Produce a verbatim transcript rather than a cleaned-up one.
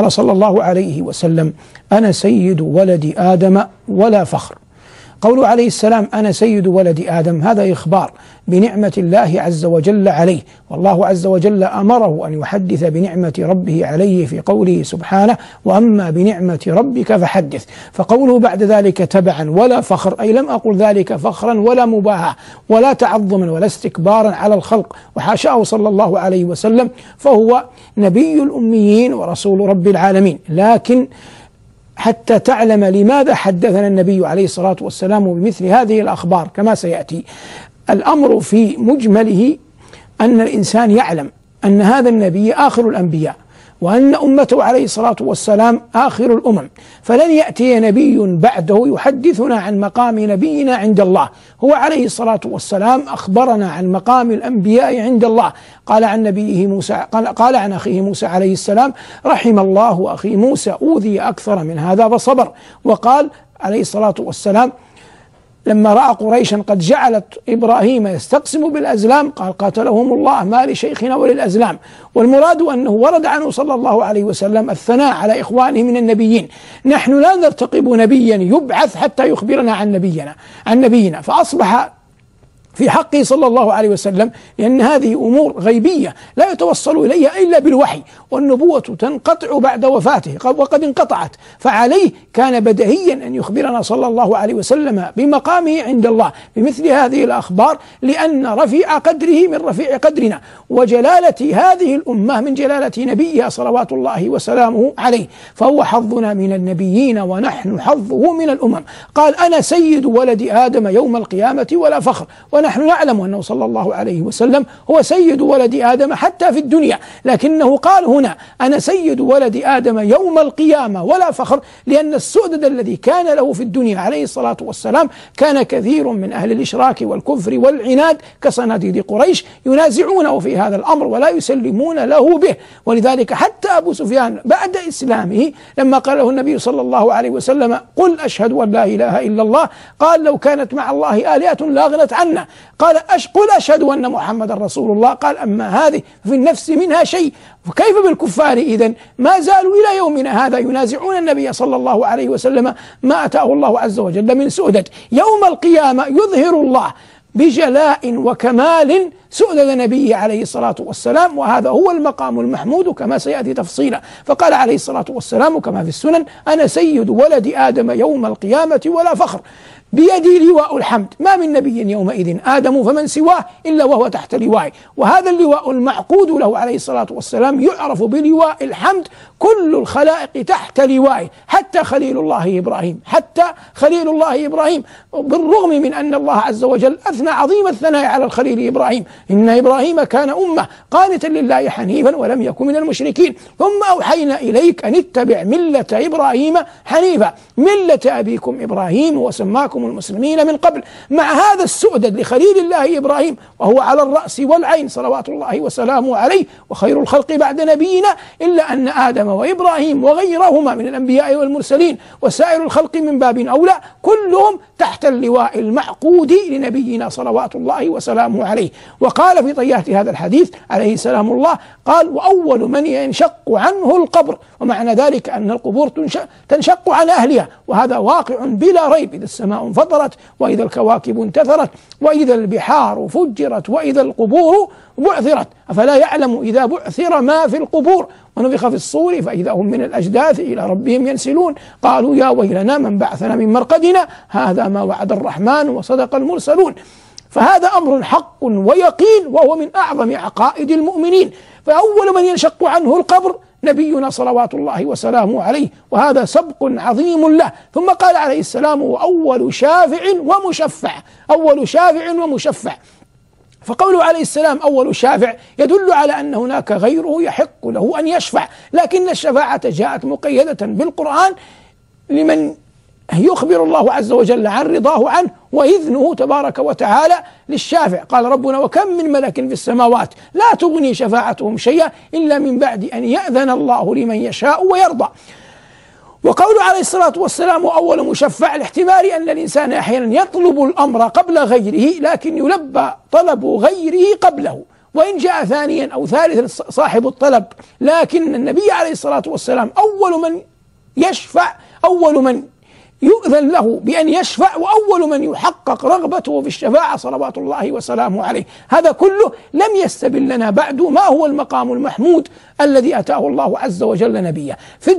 قال صلى الله عليه وسلم: أنا سيد ولد آدم ولا فخر. قوله عليه السلام: أنا سيد ولد آدم، هذا إخبار بنعمة الله عز وجل عليه، والله عز وجل أمره أن يحدث بنعمة ربه عليه في قوله سبحانه: وأما بنعمة ربك فحدث. فقوله بعد ذلك تبعا ولا فخر، أي لم أقل ذلك فخرا ولا مباهاة ولا تعظما ولا استكبارا على الخلق، وحاشاه صلى الله عليه وسلم، فهو نبي الأميين ورسول رب العالمين. لكن حتى تعلم لماذا حدثنا النبي عليه الصلاة والسلام بمثل هذه الأخبار كما سيأتي، الأمر في مجمله أن الإنسان يعلم أن هذا النبي آخر الأنبياء، وأن أمته عليه الصلاة والسلام آخر الأمم، فلن يأتي نبي بعده يحدثنا عن مقام نبينا عند الله. هو عليه الصلاة والسلام أخبرنا عن مقام الأنبياء عند الله، قال عن نبيه موسى، قال, قال عن أخيه موسى عليه السلام: رحم الله أخي موسى أوذي أكثر من هذا فصبر. وقال عليه الصلاة والسلام لما رأى قريشا قد جعلت إبراهيم يستقسم بالأزلام قال: قاتلهم الله ما لشيخنا وللأزلام. والمراد أنه ورد عنه صلى الله عليه وسلم الثناء على إخوانه من النبيين. نحن لا نرتقب نبيا يبعث حتى يخبرنا عن نبينا عن نبينا فأصبح في حقه صلى الله عليه وسلم، لأن هذه أمور غيبية لا يتوصل إليها إلا بالوحي، والنبوة تنقطع بعد وفاته وقد انقطعت، فعليه كان بديهيا أن يخبرنا صلى الله عليه وسلم بمقامه عند الله بمثل هذه الأخبار، لأن رفيع قدره من رفيع قدرنا، وجلالة هذه الأمة من جلالة نبيها صلوات الله وسلامه عليه، فهو حظنا من النبيين ونحن حظه من الأمم. قال: أنا سيد ولد آدم يوم القيامة ولا فخر. ونحن نعلم أنه صلى الله عليه وسلم هو سيد ولد آدم حتى في الدنيا، لكنه قال هنا: أنا سيد ولد آدم يوم القيامة ولا فخر، لأن السؤدد الذي كان له في الدنيا عليه الصلاة والسلام كان كثير من أهل الإشراك والكفر والعناد كصناديد قريش ينازعونه في هذا الأمر ولا يسلمون له به. ولذلك حتى أبو سفيان بعد إسلامه لما قال له النبي صلى الله عليه وسلم: قل أشهد أن لا إله إلا الله، قال: لو كانت مع الله آلهة لاغنت عنا. قال: أش قل أشهد أن محمد رسول الله، قال: أما هذه في النفس منها شيء. فكيف بالكفار إذن؟ ما زالوا إلى يومنا هذا ينازعون النبي صلى الله عليه وسلم ما أتاه الله عز وجل من سؤدد. يوم القيامة يظهر الله بجلاء وكمال سؤدد نبيه عليه الصلاة والسلام، وهذا هو المقام المحمود كما سيأتي تفصيلا. فقال عليه الصلاة والسلام كما في السنن: أنا سيد ولد آدم يوم القيامة ولا فخر، بيدي لواء الحمد، ما من نبي يومئذ آدم فمن سواه إلا وهو تحت لوائي. وهذا اللواء المعقود له عليه الصلاة والسلام يعرف بلواء الحمد، كل الخلائق تحت لوائه، حتى خليل الله إبراهيم حتى خليل الله إبراهيم بالرغم من أن الله عز وجل أثنى عظيم الثناء على الخليل إبراهيم: إن إبراهيم كان أمة قانتا لله حنيفا ولم يكن من المشركين، ثم أوحينا إليك أن اتبع ملة إبراهيم حنيفا ملة أبيكم إبراهيم وسماكم المسلمين من قبل. مع هذا السؤدد لخليل الله إبراهيم وهو على الرأس والعين صلوات الله وسلامه عليه وخير الخلق بعد نبينا، إلا أن آدم وإبراهيم وغيرهما من الأنبياء والمرسلين وسائر الخلق من باب أولى كلهم تحت اللواء المعقود لنبينا صلوات الله وسلامه عليه. وقال في طيات هذا الحديث عليه سلام الله، قال: وأول من ينشق عنه القبر. ومعنى ذلك أن القبور تنشق عن أهلها، وهذا واقع بلا ريب. إذا السماء انفطرت، وإذا الكواكب انتثرت، وإذا البحار فجرت، وإذا القبور بعثرت، أفلا يعلم إذا بعثر ما في القبور ونفخ في الصور فإذا هم من الأجداث إلى ربهم ينسلون، قالوا يا ويلنا من بعثنا من مرقدنا هذا ما وعد الرحمن وصدق المرسلون. فهذا أمر حق ويقين، وهو من أعظم عقائد المؤمنين. فأول من ينشق عنه القبر نبينا صلوات الله وسلامه عليه، وهذا سبق عظيم له. ثم قال عليه السلام: وأول شافع ومشفع، أول شافع ومشفع. فقوله عليه السلام أول شافع يدل على أن هناك غيره يحق له أن يشفع، لكن الشفاعة جاءت مقيدة بالقرآن لمن يخبر الله عز وجل عن رضاه عنه وإذنه تبارك وتعالى للشافع. قال ربنا: وكم من ملك في السماوات لا تغني شفاعتهم شيئا إلا من بعد أن يأذن الله لمن يشاء ويرضى. وقول عليه الصلاة والسلام أول مشفع لاحتمال أن الإنسان أحيانا يطلب الأمر قبل غيره، لكن يلبى طلب غيره قبله، وإن جاء ثانيا أو ثالثا صاحب الطلب، لكن النبي عليه الصلاة والسلام أول من يشفع، أول من يؤذن له بأن يشفع، وأول من يحقق رغبته في الشفاعة صلوات الله وسلامه عليه. هذا كله لم يستبن لنا بعد ما هو المقام المحمود الذي أتاه الله عز وجل نبيه.